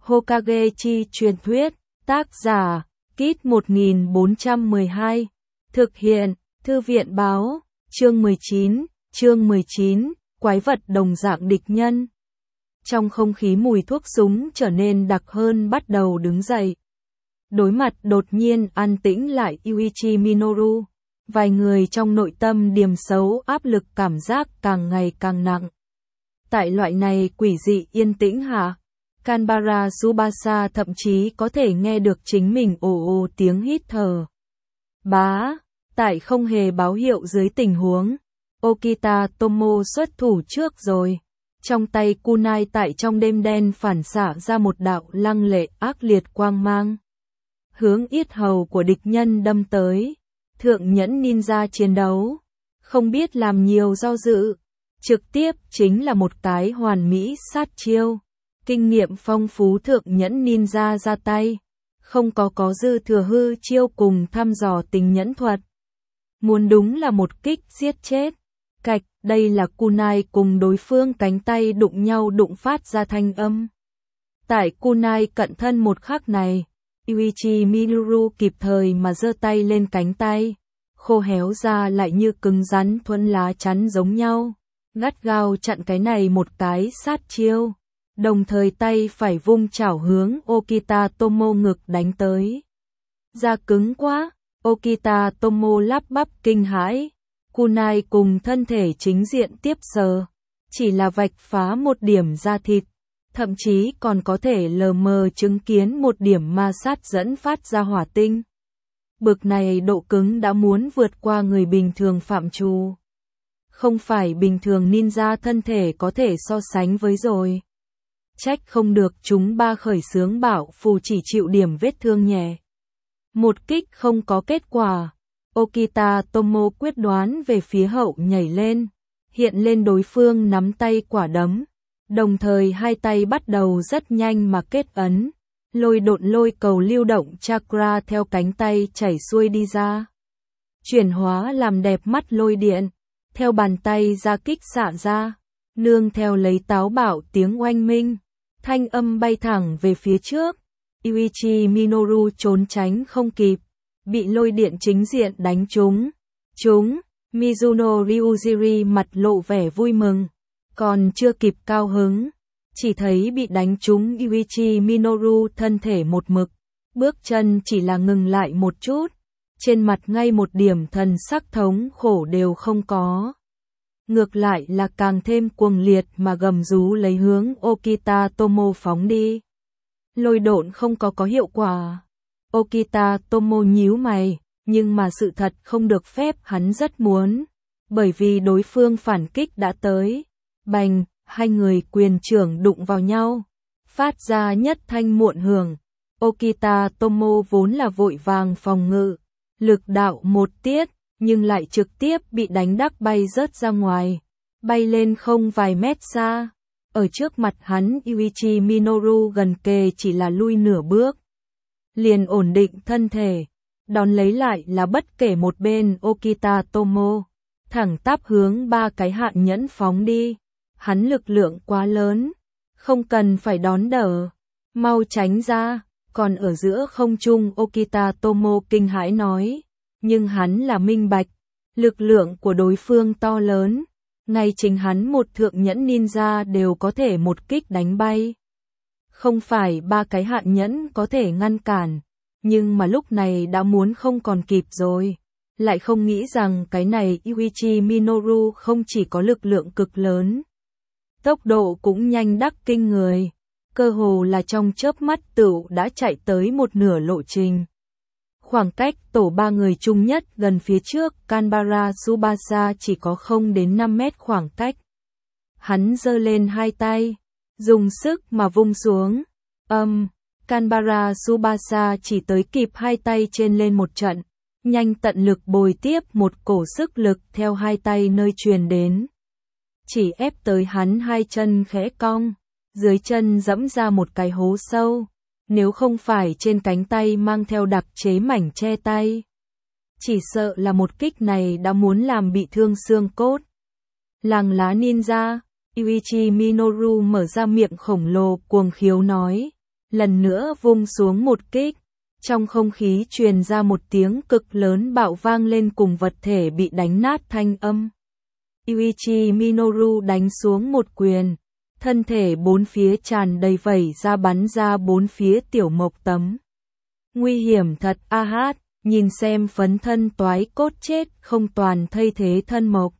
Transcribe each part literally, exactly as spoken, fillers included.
Hokage chi truyền thuyết, tác giả, Kit một nghìn bốn trăm mười hai, thực hiện, Thư viện báo, chương mười chín, chương mười chín, quái vật đồng dạng địch nhân. Trong không khí mùi thuốc súng trở nên đặc hơn bắt đầu đứng dậy. Đối mặt đột nhiên an tĩnh lại Yuichi Minoru, vài người trong nội tâm điềm xấu áp lực cảm giác càng ngày càng nặng. Tại loại này quỷ dị yên tĩnh hạ, Kanbara Tsubasa thậm chí có thể nghe được chính mình ồ ồ tiếng hít thở. Bá, tại không hề báo hiệu dưới tình huống, Okita Tomo xuất thủ trước rồi. Trong tay kunai tại trong đêm đen phản xạ ra một đạo lăng lệ ác liệt quang mang. Hướng yết hầu của địch nhân đâm tới. Thượng nhẫn ninja chiến đấu. Không biết làm nhiều do dự. Trực tiếp chính là một cái hoàn mỹ sát chiêu. Kinh nghiệm phong phú thượng nhẫn ninja ra tay. Không có có dư thừa hư chiêu cùng thăm dò tình nhẫn thuật. Muốn đúng là một kích giết chết. Cạch, đây là kunai cùng đối phương cánh tay đụng nhau đụng phát ra thanh âm. Tại kunai cận thân một khắc này, Yuichi Minoru kịp thời mà giơ tay lên cánh tay, khô héo ra lại như cứng rắn thuẫn lá chắn giống nhau, gắt gao chặn cái này một cái sát chiêu, đồng thời tay phải vung chảo hướng Okita Tomo ngực đánh tới. Da cứng quá, Okita Tomo lắp bắp kinh hãi. Kunai cùng thân thể chính diện tiếp sờ, chỉ là vạch phá một điểm da thịt, thậm chí còn có thể lờ mờ chứng kiến một điểm ma sát dẫn phát ra hỏa tinh. Bực này độ cứng đã muốn vượt qua người bình thường phạm trù. Không phải bình thường ninja thân thể có thể so sánh với rồi. Trách không được chúng ba khởi xướng bảo phù chỉ chịu điểm vết thương nhẹ. Một kích không có kết quả. Okita Tomo quyết đoán về phía hậu nhảy lên, hiện lên đối phương nắm tay quả đấm, đồng thời hai tay bắt đầu rất nhanh mà kết ấn, lôi độn lôi cầu lưu động chakra theo cánh tay chảy xuôi đi ra. Chuyển hóa làm đẹp mắt lôi điện, theo bàn tay ra kích xạ ra, nương theo lấy táo bạo tiếng oanh minh, thanh âm bay thẳng về phía trước, Yuichi Minoru trốn tránh không kịp. Bị lôi điện chính diện đánh trúng. Trúng, Mizuno Ryujiri mặt lộ vẻ vui mừng. Còn chưa kịp cao hứng. Chỉ thấy bị đánh trúng Yuichi Minoru thân thể một mực. Bước chân chỉ là ngừng lại một chút. Trên mặt ngay một điểm thần sắc thống khổ đều không có. Ngược lại là càng thêm cuồng liệt mà gầm rú lấy hướng Okita Tomo phóng đi. Lôi độn không có có hiệu quả. Okita Tomo nhíu mày, nhưng mà sự thật không được phép hắn rất muốn, bởi vì đối phương phản kích đã tới. Bành, hai người quyền trưởng đụng vào nhau, phát ra nhất thanh muộn hưởng. Okita Tomo vốn là vội vàng phòng ngự, lực đạo một tiết, nhưng lại trực tiếp bị đánh đắc bay rớt ra ngoài, bay lên không vài mét xa. Ở trước mặt hắn Yuichi Minoru gần kề chỉ là lui nửa bước. Liền ổn định thân thể, đón lấy lại là bất kể một bên Okita Tomo, thẳng tắp hướng ba cái hạn nhẫn phóng đi. Hắn lực lượng quá lớn, không cần phải đón đỡ, mau tránh ra. Còn ở giữa không trung Okita Tomo kinh hãi nói, nhưng hắn là minh bạch, lực lượng của đối phương to lớn, ngay chính hắn một thượng nhẫn ninja đều có thể một kích đánh bay. Không phải ba cái hạn nhẫn có thể ngăn cản, nhưng mà lúc này đã muốn không còn kịp rồi. Lại không nghĩ rằng cái này Yuichi Minoru không chỉ có lực lượng cực lớn, tốc độ cũng nhanh đắc kinh người, cơ hồ là trong chớp mắt tựu đã chạy tới một nửa lộ trình. Khoảng cách tổ ba người chung nhất gần phía trước Kanbara Tsubasa chỉ có không đến năm mét khoảng cách. Hắn giơ lên hai tay, dùng sức mà vung xuống. Âm, um, Kanbara Tsubasa chỉ tới kịp hai tay trên lên một trận, nhanh tận lực bồi tiếp một cổ sức lực theo hai tay nơi truyền đến. Chỉ ép tới hắn hai chân khẽ cong, dưới chân dẫm ra một cái hố sâu, nếu không phải trên cánh tay mang theo đặc chế mảnh che tay. Chỉ sợ là một kích này đã muốn làm bị thương xương cốt. Làng lá ninja, Yuichi Minoru mở ra miệng khổng lồ cuồng khiếu nói, lần nữa vung xuống một kích. Trong không khí truyền ra một tiếng cực lớn bạo vang lên cùng vật thể bị đánh nát thanh âm. Yuichi Minoru đánh xuống một quyền, thân thể bốn phía tràn đầy vẩy ra bắn ra bốn phía tiểu mộc tấm. Nguy hiểm thật a hát, nhìn xem phấn thân toái cốt chết không toàn thay thế thân mộc.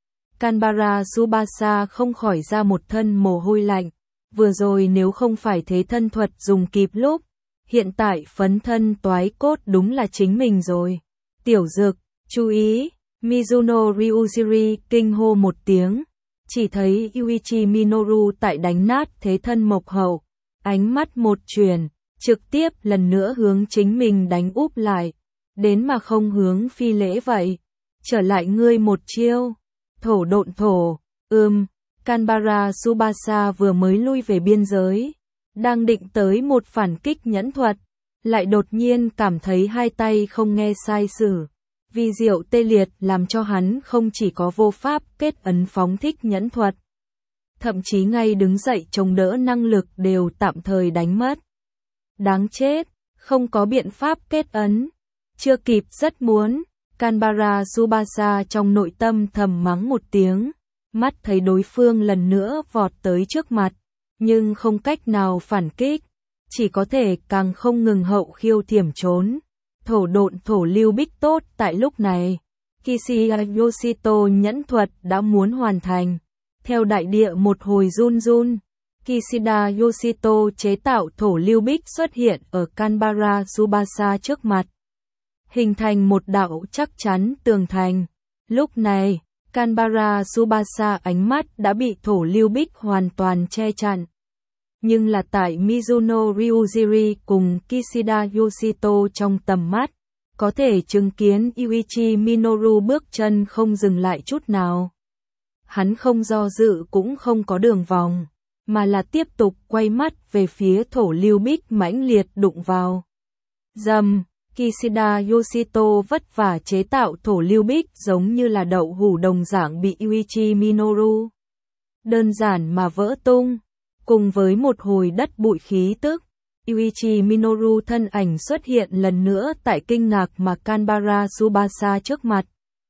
Kanbara Tsubasa không khỏi ra một thân mồ hôi lạnh, vừa rồi nếu không phải thế thân thuật dùng kịp lúc, hiện tại phấn thân toái cốt đúng là chính mình rồi. Tiểu Dực, chú ý, Mizuno Ryujiri kinh hô một tiếng, chỉ thấy Yuichi Minoru tại đánh nát thế thân mộc hậu, ánh mắt một chuyển, trực tiếp lần nữa hướng chính mình đánh úp lại, đến mà không hướng phi lễ vậy. Trở lại ngươi một chiêu, thổ độn thổ, ưm, Kanbara Tsubasa vừa mới lui về biên giới, đang định tới một phản kích nhẫn thuật, lại đột nhiên cảm thấy hai tay không nghe sai sử. Vi diệu tê liệt làm cho hắn không chỉ có vô pháp kết ấn phóng thích nhẫn thuật, thậm chí ngay đứng dậy chống đỡ năng lực đều tạm thời đánh mất. Đáng chết, không có biện pháp kết ấn. Chưa kịp rất muốn, Kanbara Tsubasa trong nội tâm thầm mắng một tiếng, mắt thấy đối phương lần nữa vọt tới trước mặt, nhưng không cách nào phản kích, chỉ có thể càng không ngừng hậu khiêu thiểm trốn. Thổ độn thổ lưu bích tốt tại lúc này, Kishida Yoshito nhẫn thuật đã muốn hoàn thành. Theo đại địa một hồi run run, Kishida Yoshito chế tạo thổ lưu bích xuất hiện ở Kanbara Tsubasa trước mặt, hình thành một đạo chắc chắn tường thành. Lúc này, Kanbara Tsubasa ánh mắt đã bị thổ lưu bích hoàn toàn che chặn. Nhưng là tại Mizuno Ryujiri cùng Kishida Yoshito trong tầm mắt, có thể chứng kiến Yuichi Minoru bước chân không dừng lại chút nào. Hắn không do dự cũng không có đường vòng, mà là tiếp tục quay mắt về phía thổ lưu bích mãnh liệt đụng vào. Dầm, Kishida Yoshito vất vả chế tạo thổ lưu bích giống như là đậu hũ đồng dạng bị Yuichi Minoru đơn giản mà vỡ tung. Cùng với một hồi đất bụi khí tức, Yuichi Minoru thân ảnh xuất hiện lần nữa tại kinh ngạc mà Kanbara Tsubasa trước mặt.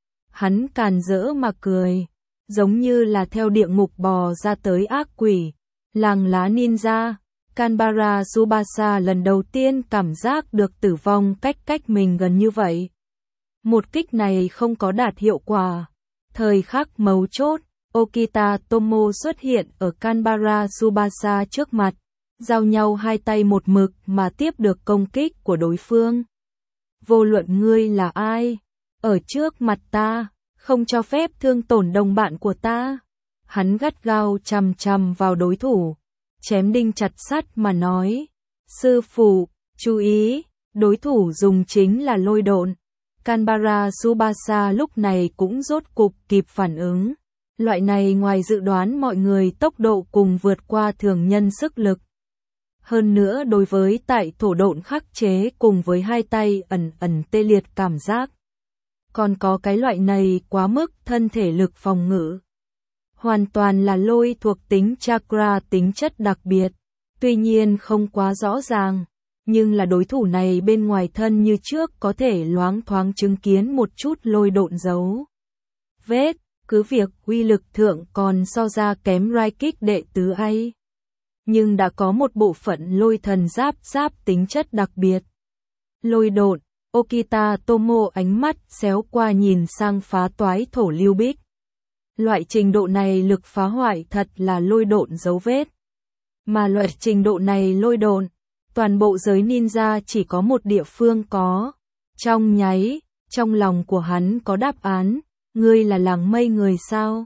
Hắn càn rỡ mà cười, giống như là theo địa ngục bò ra tới ác quỷ, làng lá ninja. Kanbara Tsubasa lần đầu tiên cảm giác được tử vong cách cách mình gần như vậy. Một kích này không có đạt hiệu quả. Thời khắc mấu chốt, Okita Tomo xuất hiện ở Kanbara Tsubasa trước mặt, giao nhau hai tay một mực mà tiếp được công kích của đối phương. Vô luận ngươi là ai, ở trước mặt ta, không cho phép thương tổn đồng bạn của ta. Hắn gắt gao chằm chằm vào đối thủ, chém đinh chặt sắt mà nói, sư phụ, chú ý, đối thủ dùng chính là lôi độn. Kanbara Tsubasa lúc này cũng rốt cục kịp phản ứng. Loại này ngoài dự đoán mọi người tốc độ cùng vượt qua thường nhân sức lực. Hơn nữa đối với tại thổ độn khắc chế cùng với hai tay ẩn ẩn tê liệt cảm giác. Còn có cái loại này quá mức thân thể lực phòng ngự. Hoàn toàn là lôi thuộc tính chakra tính chất đặc biệt. Tuy nhiên không quá rõ ràng, nhưng là đối thủ này bên ngoài thân như trước có thể loáng thoáng chứng kiến một chút lôi độn dấu vết. Cứ việc uy lực thượng còn so ra kém Raikik đệ tứ ấy, nhưng đã có một bộ phận lôi thần giáp giáp tính chất đặc biệt. Lôi độn, Okita Tomo ánh mắt xéo qua nhìn sang phá toái thổ lưu bích. Loại trình độ này lực phá hoại thật là lôi độn dấu vết. Mà loại trình độ này lôi độn, toàn bộ giới ninja chỉ có một địa phương có. Trong nháy, trong lòng của hắn có đáp án. Ngươi là làng mây người sao?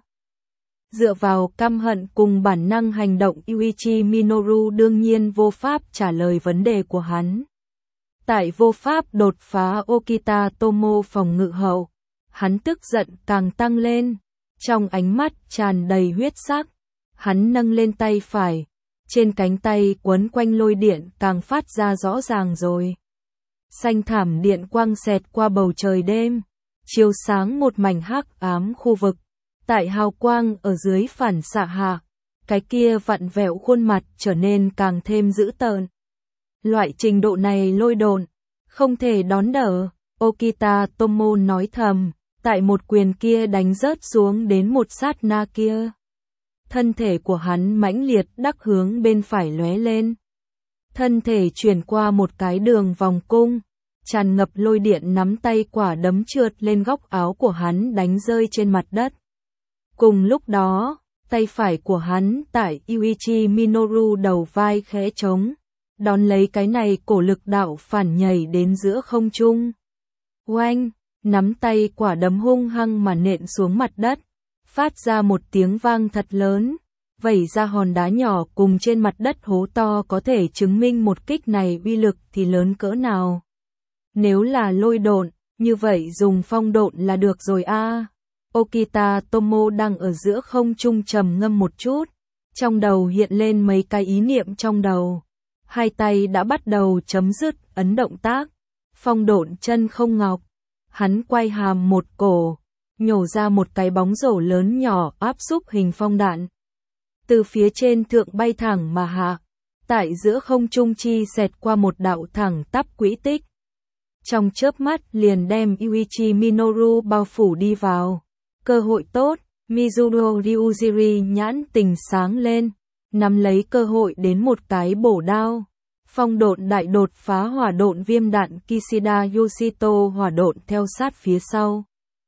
Dựa vào căm hận cùng bản năng hành động, Yuichi Minoru đương nhiên vô pháp trả lời vấn đề của hắn. Tại vô pháp đột phá Okita Tomo phòng ngự hậu, hắn tức giận càng tăng lên, trong ánh mắt tràn đầy huyết sắc. Hắn nâng lên tay phải, trên cánh tay quấn quanh lôi điện càng phát ra rõ ràng rồi. Xanh thảm điện quang xẹt qua bầu trời đêm, chiếu sáng một mảnh hắc ám khu vực. Tại hào quang ở dưới phản xạ hạ, cái kia vặn vẹo khuôn mặt trở nên càng thêm dữ tợn. Loại trình độ này lôi độn, không thể đón đỡ, Okita Tomo nói thầm, tại một quyền kia đánh rớt xuống đến một sát na kia. Thân thể của hắn mãnh liệt đắc hướng bên phải lóe lên. Thân thể chuyển qua một cái đường vòng cung, tràn ngập lôi điện nắm tay quả đấm trượt lên góc áo của hắn đánh rơi trên mặt đất. Cùng lúc đó, tay phải của hắn tại Yuichi Minoru đầu vai khẽ trống, đón lấy cái này cổ lực đạo phản nhảy đến giữa không trung. Oanh, nắm tay quả đấm hung hăng mà nện xuống mặt đất, phát ra một tiếng vang thật lớn, vẩy ra hòn đá nhỏ cùng trên mặt đất hố to có thể chứng minh một kích này uy lực thì lớn cỡ nào. Nếu là lôi độn, như vậy dùng phong độn là được rồi a. À. Okita Tomo đang ở giữa không trung trầm ngâm một chút, trong đầu hiện lên mấy cái ý niệm trong đầu. Hai tay đã bắt đầu chấm dứt ấn động tác, phong độn chân không ngọc. Hắn quay hàm một cổ, nhổ ra một cái bóng rổ lớn nhỏ áp xúc hình phong đạn. Từ phía trên thượng bay thẳng mà hạ, tại giữa không trung chi xẹt qua một đạo thẳng tắp quỹ tích. Trong chớp mắt liền đem Yuichi Minoru bao phủ đi vào. Cơ hội tốt, Mizuno Ryujiri nhãn tình sáng lên, nắm lấy cơ hội đến một cái bổ đao. Phong độn đại đột phá hỏa độn viêm đạn Kishida Yoshito hỏa độn theo sát phía sau.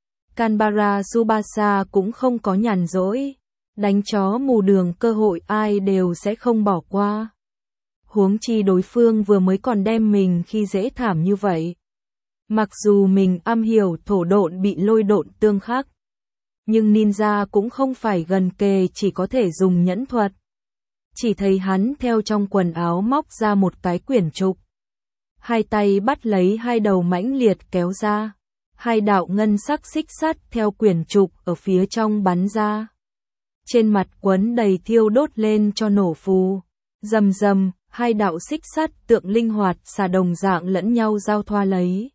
Kanbara Tsubasa cũng không có nhàn rỗi, đánh chó mù đường cơ hội ai đều sẽ không bỏ qua. Huống chi đối phương vừa mới còn đem mình khi dễ thảm như vậy. Mặc dù mình am hiểu thổ độn bị lôi độn tương khắc, nhưng ninja cũng không phải gần kề chỉ có thể dùng nhẫn thuật. Chỉ thấy hắn theo trong quần áo móc ra một cái quyển trục. Hai tay bắt lấy hai đầu mãnh liệt kéo ra. Hai đạo ngân sắc xích sắt theo quyển trục ở phía trong bắn ra. Trên mặt quấn đầy thiêu đốt lên cho nổ phù. Rầm rầm, hai đạo xích sắt tượng linh hoạt xà đồng dạng lẫn nhau giao thoa lấy.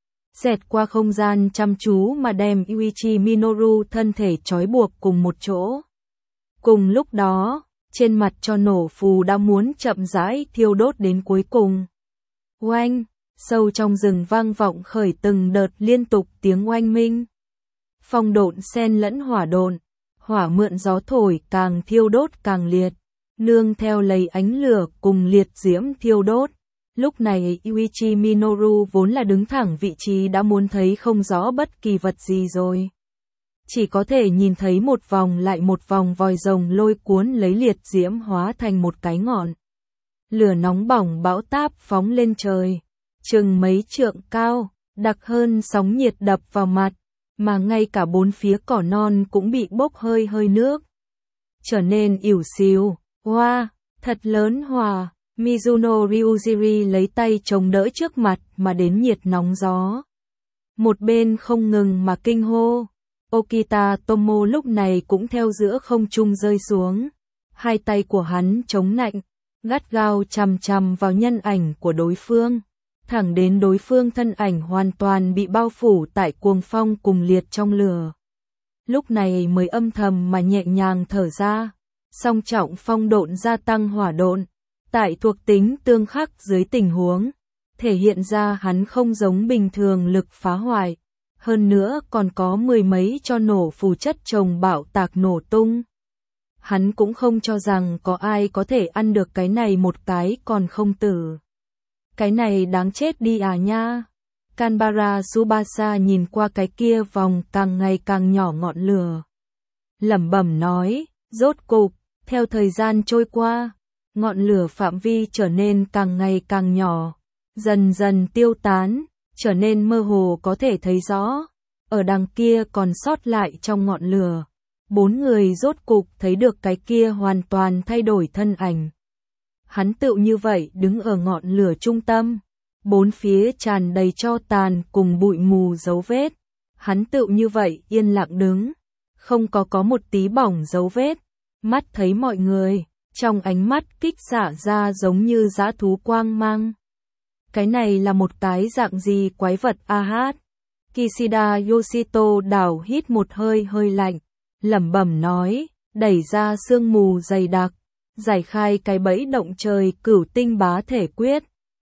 Xẹt qua không gian chăm chú mà đem Yuichi Minoru thân thể trói buộc cùng một chỗ. Cùng lúc đó, trên mặt cho nổ phù đã muốn chậm rãi thiêu đốt đến cuối cùng. Oanh, sâu trong rừng vang vọng khởi từng đợt liên tục tiếng oanh minh. Phong độn xen lẫn hỏa độn, hỏa mượn gió thổi càng thiêu đốt càng liệt, nương theo lấy ánh lửa cùng liệt diễm thiêu đốt. Lúc này Yuichi Minoru vốn là đứng thẳng vị trí đã muốn thấy không rõ bất kỳ vật gì rồi. Chỉ có thể nhìn thấy một vòng lại một vòng vòi rồng lôi cuốn lấy liệt diễm hóa thành một cái ngọn. Lửa nóng bỏng bão táp phóng lên trời, chừng mấy trượng cao, đặc hơn sóng nhiệt đập vào mặt, mà ngay cả bốn phía cỏ non cũng bị bốc hơi hơi nước. Trở nên ỉu xìu, hoa, wow, thật lớn hòa. Mizuno Ryujiri lấy tay chống đỡ trước mặt mà đến nhiệt nóng gió. Một bên không ngừng mà kinh hô. Okita Tomo lúc này cũng theo giữa không trung rơi xuống. Hai tay của hắn chống nạnh, gắt gao chằm chằm vào nhân ảnh của đối phương. Thẳng đến đối phương thân ảnh hoàn toàn bị bao phủ tại cuồng phong cùng liệt trong lửa. Lúc này mới âm thầm mà nhẹ nhàng thở ra. Song trọng phong độn gia tăng hỏa độn. Tại thuộc tính tương khắc dưới tình huống, thể hiện ra hắn không giống bình thường lực phá hoại, hơn nữa còn có mười mấy cho nổ phù chất trồng bạo tạc nổ tung. Hắn cũng không cho rằng có ai có thể ăn được cái này một cái còn không tử. Cái này đáng chết đi à nha. Kanbara Tsubasa nhìn qua cái kia vòng càng ngày càng nhỏ ngọn lửa. Lẩm bẩm nói, rốt cục, theo thời gian trôi qua, ngọn lửa phạm vi trở nên càng ngày càng nhỏ, dần dần tiêu tán, trở nên mơ hồ có thể thấy rõ. Ở đằng kia còn sót lại trong ngọn lửa, bốn người rốt cục thấy được cái kia hoàn toàn thay đổi thân ảnh. Hắn tựu như vậy đứng ở ngọn lửa trung tâm, bốn phía tràn đầy tro tàn cùng bụi mù dấu vết. Hắn tựu như vậy yên lặng đứng, không có có một tí bỏng dấu vết, mắt thấy mọi người. Trong ánh mắt kích xả ra giống như dã thú quang mang. Cái này là một cái dạng gì quái vật a hát. Kishida Yoshito đảo hít một hơi hơi lạnh, lẩm bẩm nói, đẩy ra sương mù dày đặc, giải khai cái bẫy động trời cửu tinh bá thể quyết.